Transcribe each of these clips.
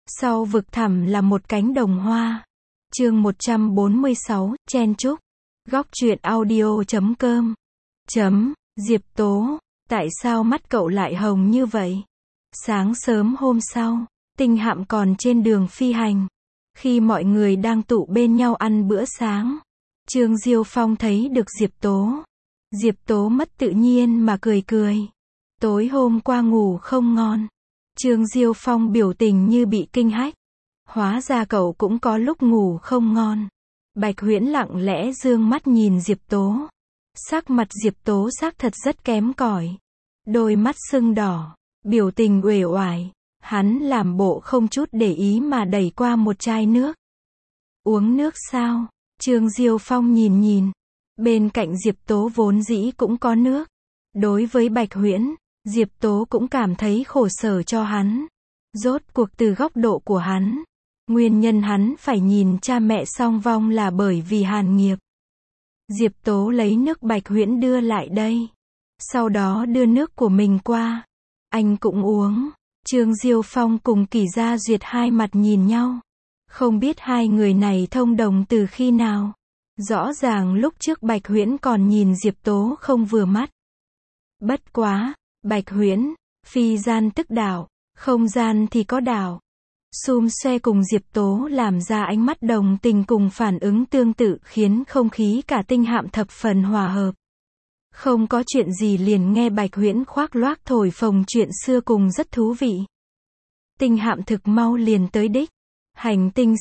Sau vực thẳm là một cánh đồng hoa. Chương 146, chen chúc. Góc truyện audio.com. Diệp Tố, tại sao mắt cậu lại hồng như vậy? Sáng sớm hôm sau, Tinh Hạm còn trên đường phi hành. Khi mọi người đang tụ bên nhau ăn bữa sáng, Trương Diêu Phong thấy được Diệp Tố. Diệp Tố mất tự nhiên mà cười cười. Tối hôm qua ngủ không ngon. Trương Diêu Phong biểu tình như bị kinh hách. Hóa ra cậu cũng có lúc ngủ không ngon. Bạch Huyễn lặng lẽ dương mắt nhìn Diệp Tố. Sắc mặt Diệp Tố xác thật rất kém cỏi. Đôi mắt sưng đỏ, biểu tình uể oải. Hắn làm bộ không chút để ý mà đẩy qua một chai nước. Uống nước sao? Trương Diêu Phong nhìn. Bên cạnh Diệp Tố vốn dĩ cũng có nước. Đối với Bạch Huyễn, Diệp Tố cũng cảm thấy khổ sở cho hắn. Rốt cuộc từ góc độ của hắn, nguyên nhân hắn phải nhìn cha mẹ song vong là bởi vì hàn nghiệp. Diệp Tố lấy nước Bạch Huyễn đưa lại đây. Sau đó đưa nước của mình qua. Anh cũng uống. Trương Diêu Phong cùng Kỷ Gia Duyệt hai mặt nhìn nhau. Không biết hai người này thông đồng từ khi nào. Rõ ràng lúc trước Bạch Huyễn còn nhìn Diệp Tố không vừa mắt. Bất quá, Bạch Huyễn, phi gian tức đảo, không gian thì có đảo. Xum xoe cùng Diệp Tố làm ra ánh mắt đồng tình cùng phản ứng tương tự khiến không khí cả Tinh Hạm thập phần hòa hợp. Không có chuyện gì liền nghe Bạch Huyễn khoác loác thổi phồng chuyện xưa cùng rất thú vị. Tinh Hạm thực mau liền tới đích. Hành tinh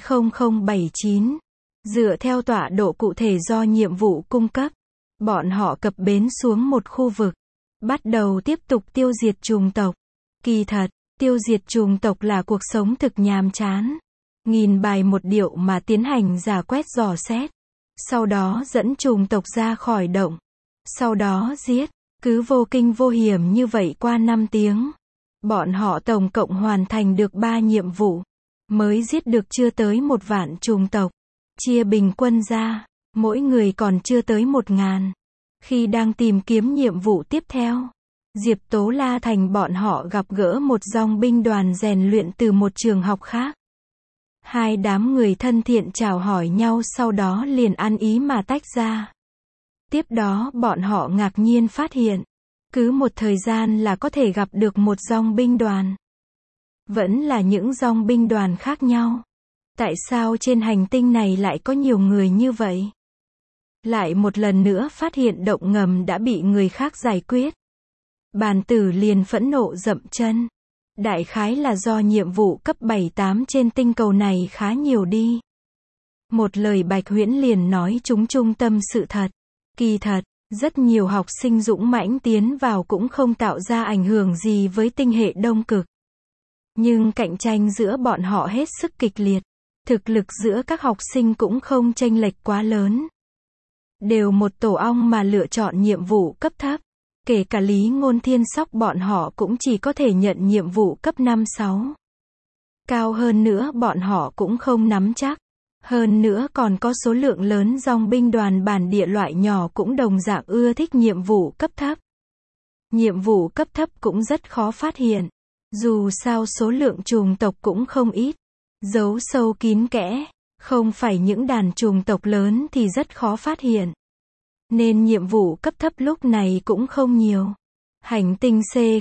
C0079. Dựa theo tọa độ cụ thể do nhiệm vụ cung cấp, bọn họ cập bến xuống một khu vực. Bắt đầu tiếp tục tiêu diệt chủng tộc. Kỳ thật, tiêu diệt chủng tộc là cuộc sống thực nhàm chán. Nghìn bài một điệu mà tiến hành rà quét dò xét. Sau đó dẫn chủng tộc ra khỏi động. Sau đó giết. Cứ vô kinh vô hiểm như vậy qua 5 tiếng. Bọn họ tổng cộng hoàn thành được 3 nhiệm vụ. Mới giết được chưa tới 1 vạn chủng tộc. Chia bình quân ra, mỗi người còn chưa tới 1000. Khi đang tìm kiếm nhiệm vụ tiếp theo, Diệp Tố La Thành bọn họ gặp gỡ một dòng binh đoàn rèn luyện từ một trường học khác. Hai đám người thân thiện chào hỏi nhau sau đó liền ăn ý mà tách ra. Tiếp đó bọn họ ngạc nhiên phát hiện, cứ một thời gian là có thể gặp được một dòng binh đoàn. Vẫn là những dòng binh đoàn khác nhau. Tại sao trên hành tinh này lại có nhiều người như vậy? Lại một lần nữa phát hiện động ngầm đã bị người khác giải quyết. Bàn tử liền phẫn nộ dậm chân. Đại khái là do nhiệm vụ cấp 7-8 trên tinh cầu này khá nhiều đi. Một lời Bạch Huyễn liền nói chúng trung tâm sự thật. Kỳ thật, rất nhiều học sinh dũng mãnh tiến vào cũng không tạo ra ảnh hưởng gì với tinh hệ Đông Cực. Nhưng cạnh tranh giữa bọn họ hết sức kịch liệt. Thực lực giữa các học sinh cũng không chênh lệch quá lớn. Đều một tổ ong mà lựa chọn nhiệm vụ cấp thấp. Kể cả Lý Ngôn Thiên Sóc bọn họ cũng chỉ có thể nhận nhiệm vụ cấp 5-6. Cao hơn nữa bọn họ cũng không nắm chắc. Hơn nữa còn có số lượng lớn dòng binh đoàn bản địa loại nhỏ cũng đồng dạng ưa thích nhiệm vụ cấp thấp. Nhiệm vụ cấp thấp cũng rất khó phát hiện. Dù sao số lượng chủng tộc cũng không ít. Giấu sâu kín kẽ, không phải những đàn chủng tộc lớn thì rất khó phát hiện. Nên nhiệm vụ cấp thấp lúc này cũng không nhiều. Hành tinh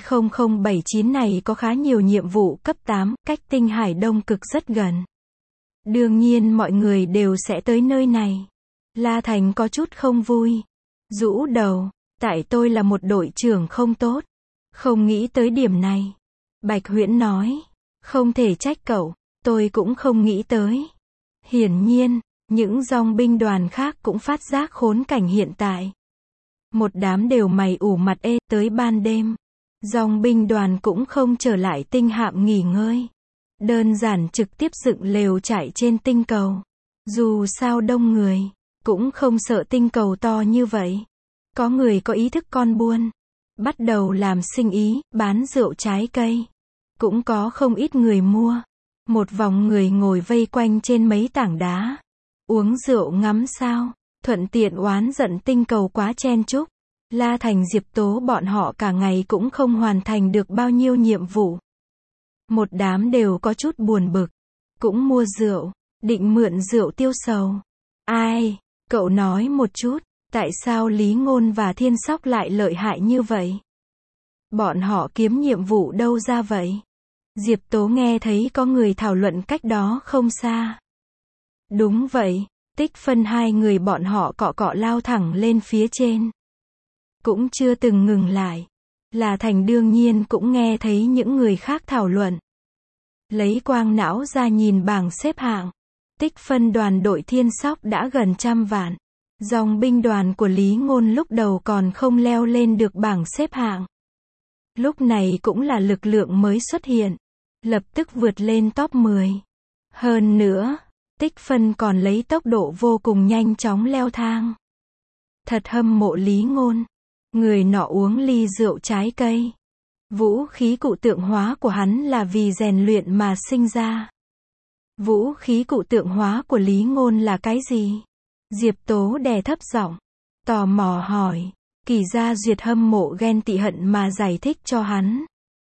C0079 này có khá nhiều nhiệm vụ cấp 8, cách tinh hải Đông Cực rất gần. Đương nhiên mọi người đều sẽ tới nơi này. La Thành có chút không vui. Rũ đầu, tại tôi là một đội trưởng không tốt. Không nghĩ tới điểm này. Bạch Huyễn nói, không thể trách cậu. Tôi cũng không nghĩ tới. Hiển nhiên, những dòng binh đoàn khác cũng phát giác khốn cảnh hiện tại. Một đám đều mày ủ mặt tới ban đêm. Dòng binh đoàn cũng không trở lại Tinh Hạm nghỉ ngơi. Đơn giản trực tiếp dựng lều trại trên tinh cầu. Dù sao đông người, cũng không sợ tinh cầu to như vậy. Có người có ý thức con buôn. Bắt đầu làm sinh ý, bán rượu trái cây. Cũng có không ít người mua. Một vòng người ngồi vây quanh trên mấy tảng đá. Uống rượu ngắm sao. Thuận tiện oán giận tinh cầu quá chen chúc. La Thành Diệp Tố bọn họ cả ngày cũng không hoàn thành được bao nhiêu nhiệm vụ. Một đám đều có chút buồn bực. Cũng mua rượu, định mượn rượu tiêu sầu. Ai, cậu nói một chút, tại sao Lý Ngôn và Thiên Sóc lại lợi hại như vậy? Bọn họ kiếm nhiệm vụ đâu ra vậy? Diệp Tố nghe thấy có người thảo luận cách đó không xa. Đúng vậy, Tích Phân hai người bọn họ cọ cọ lao thẳng lên phía trên. Cũng chưa từng ngừng lại. Là Thành đương nhiên cũng nghe thấy những người khác thảo luận. Lấy quang não ra nhìn bảng xếp hạng. Tích phân đoàn đội Thiên Sóc đã gần 100 vạn. Dòng binh đoàn của Lý Ngôn lúc đầu còn không leo lên được bảng xếp hạng. Lúc này cũng là lực lượng mới xuất hiện. Lập tức vượt lên top 10. Hơn nữa, Tích phân còn lấy tốc độ vô cùng nhanh chóng leo thang. Thật hâm mộ Lý Ngôn. Người nọ uống ly rượu trái cây. Vũ khí cụ tượng hóa của hắn là vì rèn luyện mà sinh ra. Vũ khí cụ tượng hóa của Lý Ngôn là cái gì? Diệp Tố đè thấp giọng, tò mò hỏi. Kỳ Gia Duyệt hâm mộ ghen tị hận mà giải thích cho hắn.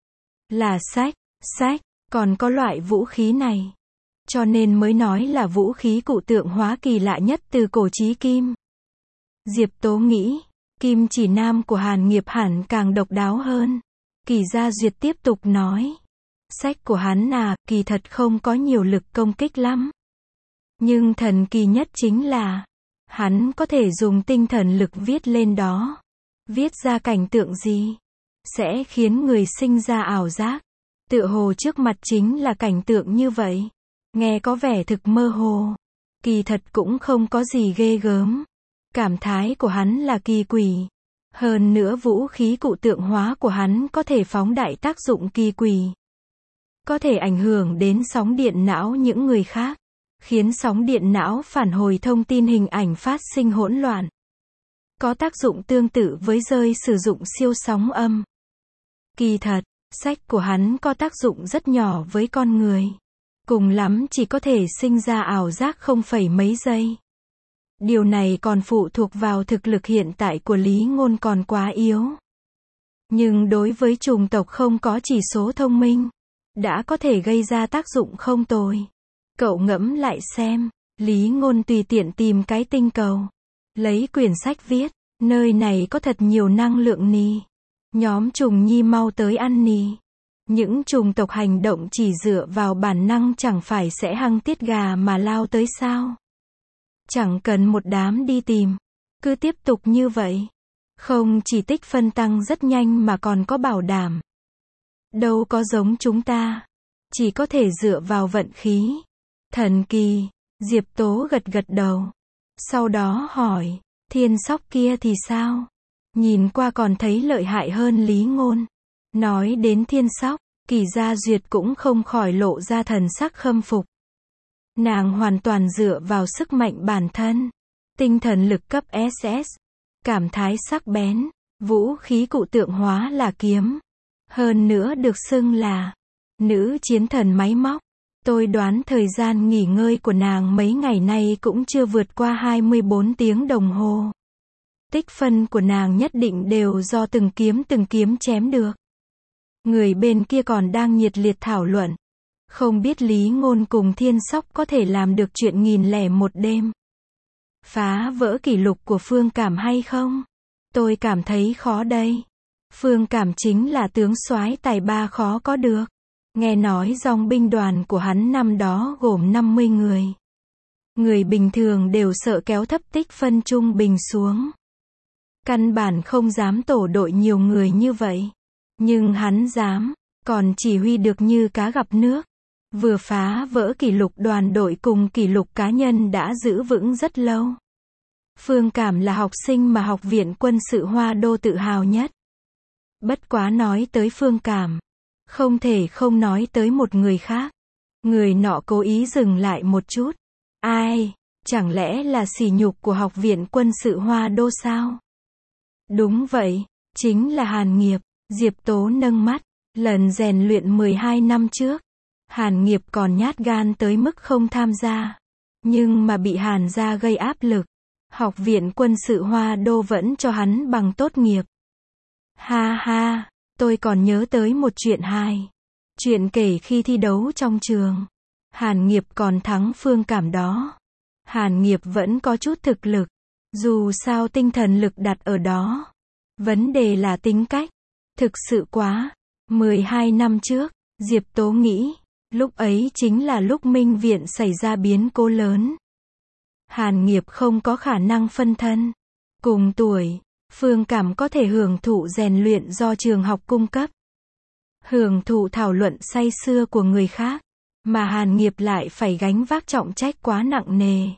Là sách, còn có loại vũ khí này. Cho nên mới nói là vũ khí cụ tượng hóa kỳ lạ nhất từ cổ chí kim. Diệp Tố nghĩ, Kim Chỉ Nam của Hàn Nghiệp hẳn càng độc đáo hơn. Kỳ Gia Duyệt tiếp tục nói. Sách của hắn kỳ thật không có nhiều lực công kích lắm. Nhưng thần kỳ nhất chính là, hắn có thể dùng tinh thần lực viết lên đó. Viết ra cảnh tượng gì? Sẽ khiến người sinh ra ảo giác. Tựa hồ trước mặt chính là cảnh tượng như vậy. Nghe có vẻ thực mơ hồ. Kỳ thật cũng không có gì ghê gớm. Cảm thái của hắn là kỳ quỷ. Hơn nữa vũ khí cụ tượng hóa của hắn có thể phóng đại tác dụng kỳ quỷ. Có thể ảnh hưởng đến sóng điện não những người khác. Khiến sóng điện não phản hồi thông tin hình ảnh phát sinh hỗn loạn. Có tác dụng tương tự với rơi sử dụng siêu sóng âm. Kỳ thật, sách của hắn có tác dụng rất nhỏ với con người. Cùng lắm chỉ có thể sinh ra ảo giác không phẩy mấy giây. Điều này còn phụ thuộc vào thực lực hiện tại của Lý Ngôn còn quá yếu. Nhưng đối với chủng tộc không có chỉ số thông minh, đã có thể gây ra tác dụng không tồi. Cậu ngẫm lại xem, Lý Ngôn tùy tiện tìm cái tinh cầu. Lấy quyển sách viết, nơi này có thật nhiều năng lượng nì. Nhóm trùng nhi mau tới ăn nì. Những chủng tộc hành động chỉ dựa vào bản năng chẳng phải sẽ hăng tiết gà mà lao tới sao? Chẳng cần một đám đi tìm. Cứ tiếp tục như vậy. Không chỉ tích phân tăng rất nhanh mà còn có bảo đảm. Đâu có giống chúng ta. Chỉ có thể dựa vào vận khí. Thần kỳ. Diệp Tố gật gật đầu. Sau đó hỏi. Thiên Sóc kia thì sao? Nhìn qua còn thấy lợi hại hơn Lý Ngôn. Nói đến Thiên Sóc, Kỳ Gia Duyệt cũng không khỏi lộ ra thần sắc khâm phục. Nàng hoàn toàn dựa vào sức mạnh bản thân. Tinh thần lực cấp SS. Cảm thái sắc bén. Vũ khí cụ tượng hóa là kiếm. Hơn nữa được xưng là nữ chiến thần máy móc. Tôi đoán thời gian nghỉ ngơi của nàng mấy ngày nay cũng chưa vượt qua 24 tiếng đồng hồ. Tích phân của nàng nhất định đều do từng kiếm chém được. Người bên kia còn đang nhiệt liệt thảo luận. Không biết Lý Ngôn cùng Thiên Sóc có thể làm được chuyện 1001 đêm. Phá vỡ kỷ lục của Phương Cảm hay không? Tôi cảm thấy khó đây. Phương Cảm chính là tướng soái tài ba khó có được. Nghe nói dòng binh đoàn của hắn năm đó gồm 50 người. Người bình thường đều sợ kéo thấp tích phân trung bình xuống. Căn bản không dám tổ đội nhiều người như vậy. Nhưng hắn dám, còn chỉ huy được như cá gặp nước. Vừa phá vỡ kỷ lục đoàn đội cùng kỷ lục cá nhân đã giữ vững rất lâu. Phương Cảm là học sinh mà Học viện Quân sự Hoa Đô tự hào nhất. Bất quá nói tới Phương Cảm, không thể không nói tới một người khác. Người nọ cố ý dừng lại một chút. Ai? Chẳng lẽ là sỉ nhục của Học viện Quân sự Hoa Đô sao? Đúng vậy, chính là Hàn Nghiệp. Diệp Tố nâng mắt. Lần rèn luyện 12 năm trước, Hàn Nghiệp còn nhát gan tới mức không tham gia. Nhưng mà bị Hàn gia gây áp lực. Học viện Quân sự Hoa Đô vẫn cho hắn bằng tốt nghiệp. Ha ha, tôi còn nhớ tới một chuyện hài. Chuyện kể khi thi đấu trong trường, Hàn Nghiệp còn thắng Phương Cảm đó. Hàn Nghiệp vẫn có chút thực lực, dù sao tinh thần lực đặt ở đó. Vấn đề là tính cách. Thực sự quá. 12 năm trước, Diệp Tố nghĩ, lúc ấy chính là lúc Minh Viện xảy ra biến cố lớn. Hàn Nghiệp không có khả năng phân thân. Cùng tuổi, Phương Cảm có thể hưởng thụ rèn luyện do trường học cung cấp. Hưởng thụ thảo luận say sưa của người khác, mà Hàn Nghiệp lại phải gánh vác trọng trách quá nặng nề.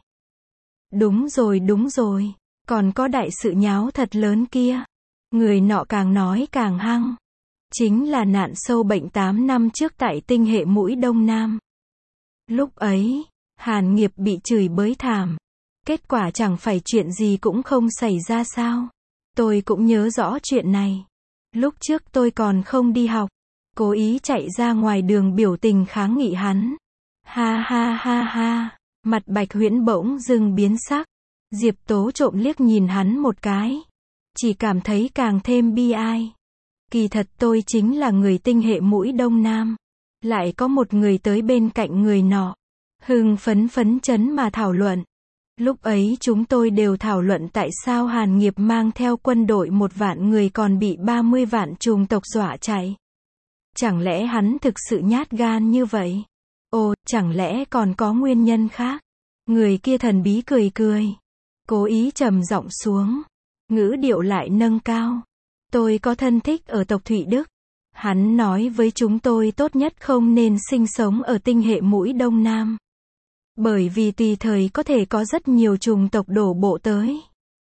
Đúng rồi, còn có đại sự nháo thật lớn kia. Người nọ càng nói càng hăng. Chính là nạn sâu bệnh 8 năm trước tại tinh hệ mũi Đông Nam. Lúc ấy, Hàn Nghiệp bị chửi bới thảm. Kết quả chẳng phải chuyện gì cũng không xảy ra sao. Tôi cũng nhớ rõ chuyện này. Lúc trước tôi còn không đi học, cố ý chạy ra ngoài đường biểu tình kháng nghị hắn. Ha ha ha ha, mặt Bạch Huyễn bỗng dưng biến sắc. Diệp Tố trộm liếc nhìn hắn một cái. Chỉ cảm thấy càng thêm bi ai. Kỳ thật tôi chính là người tinh hệ mũi Đông Nam. Lại có một người tới bên cạnh người nọ. Hưng phấn chấn mà thảo luận. Lúc ấy chúng tôi đều thảo luận tại sao Hàn Nghiệp mang theo quân đội 1 vạn người còn bị 30 vạn trùng tộc dọa chạy. Chẳng lẽ hắn thực sự nhát gan như vậy? Ồ, chẳng lẽ còn có nguyên nhân khác? Người kia thần bí cười. Cố ý trầm giọng xuống. Ngữ điệu lại nâng cao. Tôi có thân thích ở tộc Thụy Đức. Hắn nói với chúng tôi tốt nhất không nên sinh sống ở tinh hệ mũi Đông Nam. Bởi vì tùy thời có thể có rất nhiều chủng tộc đổ bộ tới.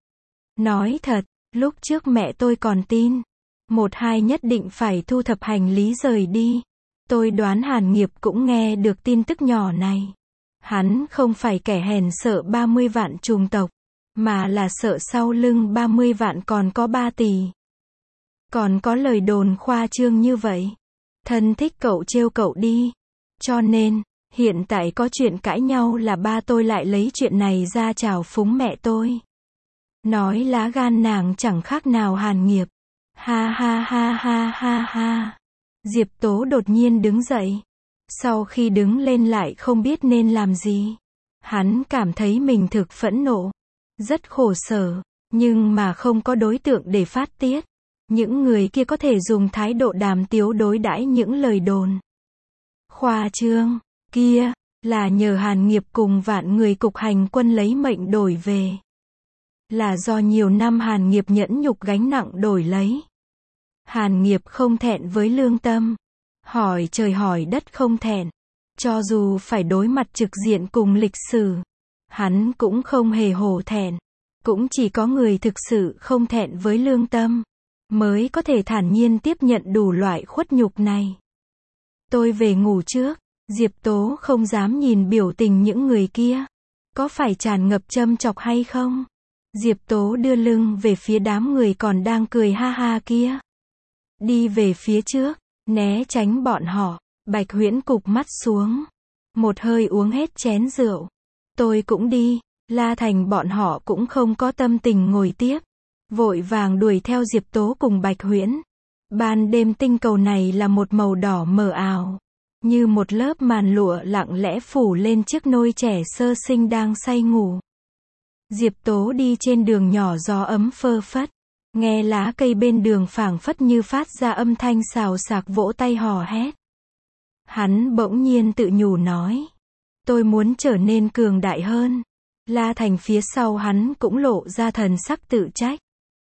Nói thật, lúc trước mẹ tôi còn tin. 1-2 nhất định phải thu thập hành lý rời đi. Tôi đoán Hàn Nghiệp cũng nghe được tin tức nhỏ này. Hắn không phải kẻ hèn sợ 30 vạn chủng tộc, mà là sợ sau lưng 30 vạn còn có 3 tỷ. Còn có lời đồn khoa trương như vậy. Thân thích cậu trêu cậu đi. Cho nên, hiện tại có chuyện cãi nhau là ba tôi lại lấy chuyện này ra trào phúng mẹ tôi. Nói lá gan nàng chẳng khác nào Hàn Nghiệp. Ha ha ha ha ha ha. Diệp Tố đột nhiên đứng dậy. Sau khi đứng lên lại không biết nên làm gì. Hắn cảm thấy mình thực phẫn nộ. Rất khổ sở. Nhưng mà không có đối tượng để phát tiết. Những người kia có thể dùng thái độ đàm tiếu đối đãi những lời đồn khoa trương kia, là nhờ Hàn Nghiệp cùng vạn người cục hành quân lấy mệnh đổi về. Là do nhiều năm Hàn Nghiệp nhẫn nhục gánh nặng đổi lấy. Hàn Nghiệp không thẹn với lương tâm. Hỏi trời hỏi đất không thẹn. Cho dù phải đối mặt trực diện cùng lịch sử, hắn cũng không hề hổ thẹn. Cũng chỉ có người thực sự không thẹn với lương tâm, mới có thể thản nhiên tiếp nhận đủ loại khuất nhục này. Tôi về ngủ trước. Diệp Tố không dám nhìn biểu tình những người kia. Có phải tràn ngập châm chọc hay không? Diệp Tố đưa lưng về phía đám người còn đang cười ha ha kia. Đi về phía trước, né tránh bọn họ. Bạch Huyễn cụp mắt xuống. Một hơi uống hết chén rượu. Tôi cũng đi. La Thành bọn họ cũng không có tâm tình ngồi tiếp. Vội vàng đuổi theo Diệp Tố cùng Bạch Huyễn. Ban đêm tinh cầu này là một màu đỏ mờ ảo. Như một lớp màn lụa lặng lẽ phủ lên chiếc nôi trẻ sơ sinh đang say ngủ. Diệp Tố đi trên đường nhỏ gió ấm phơ phất. Nghe lá cây bên đường phảng phất như phát ra âm thanh xào xạc vỗ tay hò hét. Hắn bỗng nhiên tự nhủ nói. Tôi muốn trở nên cường đại hơn. La Thành phía sau hắn cũng lộ ra thần sắc tự trách.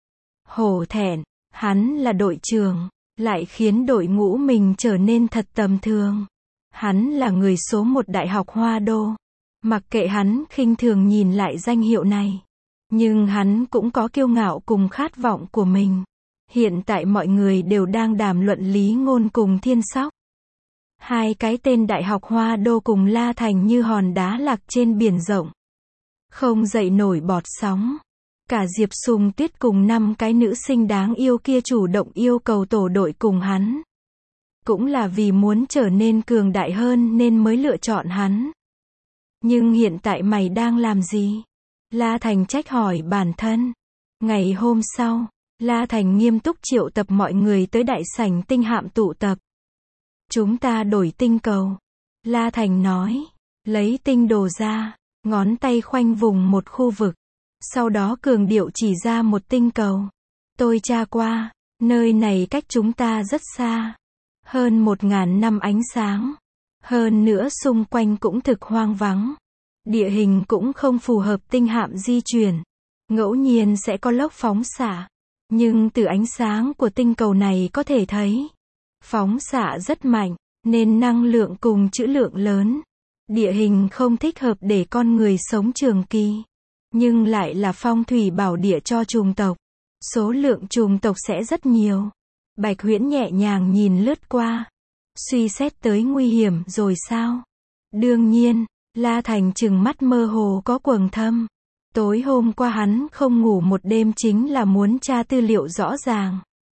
Hổ thẹn, hắn là đội trưởng, lại khiến đội ngũ mình trở nên thật tầm thường. Hắn là người số 1 Đại học Hoa Đô. Mặc kệ hắn khinh thường nhìn lại danh hiệu này. Nhưng hắn cũng có kiêu ngạo cùng khát vọng của mình. Hiện tại mọi người đều đang đàm luận Lý Ngôn cùng Thiên Sóc. Hai cái tên Đại học Hoa Đô cùng La Thành như hòn đá lạc trên biển rộng. Không dậy nổi bọt sóng. Cả Diệp Sùng Tuyết cùng 5 cái nữ sinh đáng yêu kia chủ động yêu cầu tổ đội cùng hắn. Cũng là vì muốn trở nên cường đại hơn nên mới lựa chọn hắn. Nhưng hiện tại mày đang làm gì? La Thành trách hỏi bản thân. Ngày hôm sau, La Thành nghiêm túc triệu tập mọi người tới đại sảnh tinh hạm tụ tập. Chúng ta đổi tinh cầu. La Thành nói. Lấy tinh đồ ra. Ngón tay khoanh vùng một khu vực. Sau đó cường điệu chỉ ra một tinh cầu. Tôi tra qua. Nơi này cách chúng ta rất xa. Hơn 1.000 năm ánh sáng. Hơn nữa xung quanh cũng thực hoang vắng. Địa hình cũng không phù hợp tinh hạm di chuyển. Ngẫu nhiên sẽ có lốc phóng xạ. Nhưng từ ánh sáng của tinh cầu này có thể thấy. Phóng xạ rất mạnh, nên năng lượng cùng trữ lượng lớn. Địa hình không thích hợp để con người sống trường kỳ. Nhưng lại là phong thủy bảo địa cho chủng tộc. Số lượng chủng tộc sẽ rất nhiều. Bạch Huyễn nhẹ nhàng nhìn lướt qua. Suy xét tới nguy hiểm rồi sao? Đương nhiên, La Thành trừng mắt mơ hồ có quầng thâm. Tối hôm qua hắn không ngủ một đêm chính là muốn tra tư liệu rõ ràng.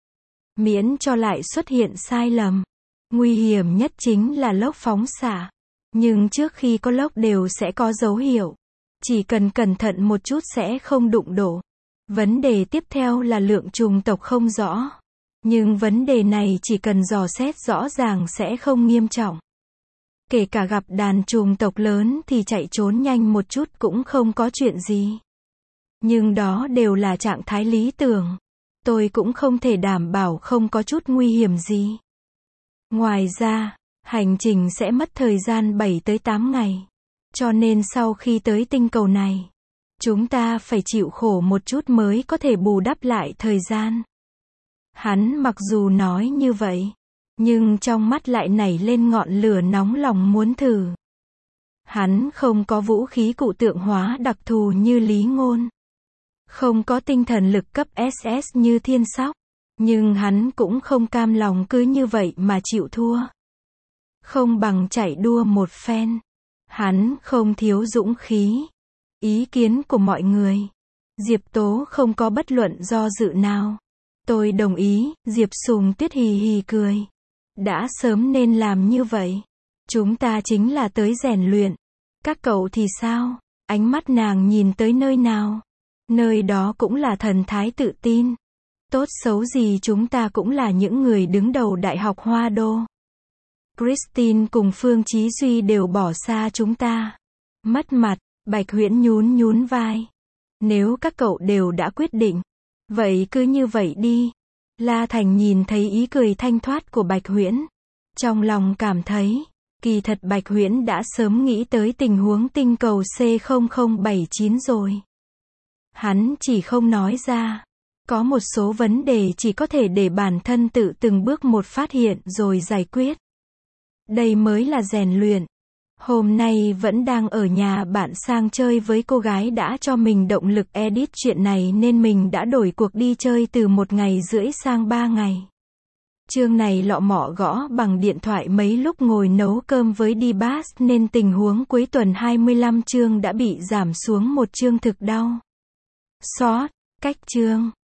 Miễn cho lại xuất hiện sai lầm. Nguy hiểm nhất chính là lốc phóng xạ. Nhưng trước khi có lốc đều sẽ có dấu hiệu. Chỉ cần cẩn thận một chút sẽ không đụng đổ. Vấn đề tiếp theo là lượng chủng tộc không rõ. Nhưng vấn đề này chỉ cần dò xét rõ ràng sẽ không nghiêm trọng. Kể cả gặp đàn chủng tộc lớn thì chạy trốn nhanh một chút cũng không có chuyện gì. Nhưng đó đều là trạng thái lý tưởng. Tôi cũng không thể đảm bảo không có chút nguy hiểm gì. Ngoài ra, hành trình sẽ mất thời gian 7 tới 8 ngày. Cho nên sau khi tới tinh cầu này, chúng ta phải chịu khổ một chút mới có thể bù đắp lại thời gian. Hắn mặc dù nói như vậy, nhưng trong mắt lại nảy lên ngọn lửa nóng lòng muốn thử. Hắn không có vũ khí cụ tượng hóa đặc thù như Lý Ngôn. Không có tinh thần lực cấp SS như Thiên Sóc. Nhưng hắn cũng không cam lòng cứ như vậy mà chịu thua. Không bằng chạy đua một phen. Hắn không thiếu dũng khí. Ý kiến của mọi người. Diệp Tố không có bất luận do dự nào. Tôi đồng ý, Diệp Sùng Tuyết hì hì cười. Đã sớm nên làm như vậy. Chúng ta chính là tới rèn luyện. Các cậu thì sao? Ánh mắt nàng nhìn tới nơi nào? Nơi đó cũng là thần thái tự tin. Tốt xấu gì chúng ta cũng là những người đứng đầu Đại học Hoa Đô. Christine cùng Phương Chí Duy đều bỏ xa chúng ta. Mất mặt, Bạch Huyễn nhún nhún vai. Nếu các cậu đều đã quyết định, vậy cứ như vậy đi. La Thành nhìn thấy ý cười thanh thoát của Bạch Huyễn. Trong lòng cảm thấy, kỳ thật Bạch Huyễn đã sớm nghĩ tới tình huống tinh cầu C0079 rồi. Hắn chỉ không nói ra. Có một số vấn đề chỉ có thể để bản thân tự từng bước một phát hiện rồi giải quyết. Đây mới là rèn luyện. Hôm nay vẫn đang ở nhà bạn sang chơi với cô gái đã cho mình động lực edit chuyện này nên mình đã đổi cuộc đi chơi từ 1 ngày rưỡi sang 3 ngày. Chương này lọ mọ gõ bằng điện thoại mấy lúc ngồi nấu cơm với Dbass nên tình huống cuối tuần 25 chương đã bị giảm xuống 1 chương thực đau. Xót, cách chương.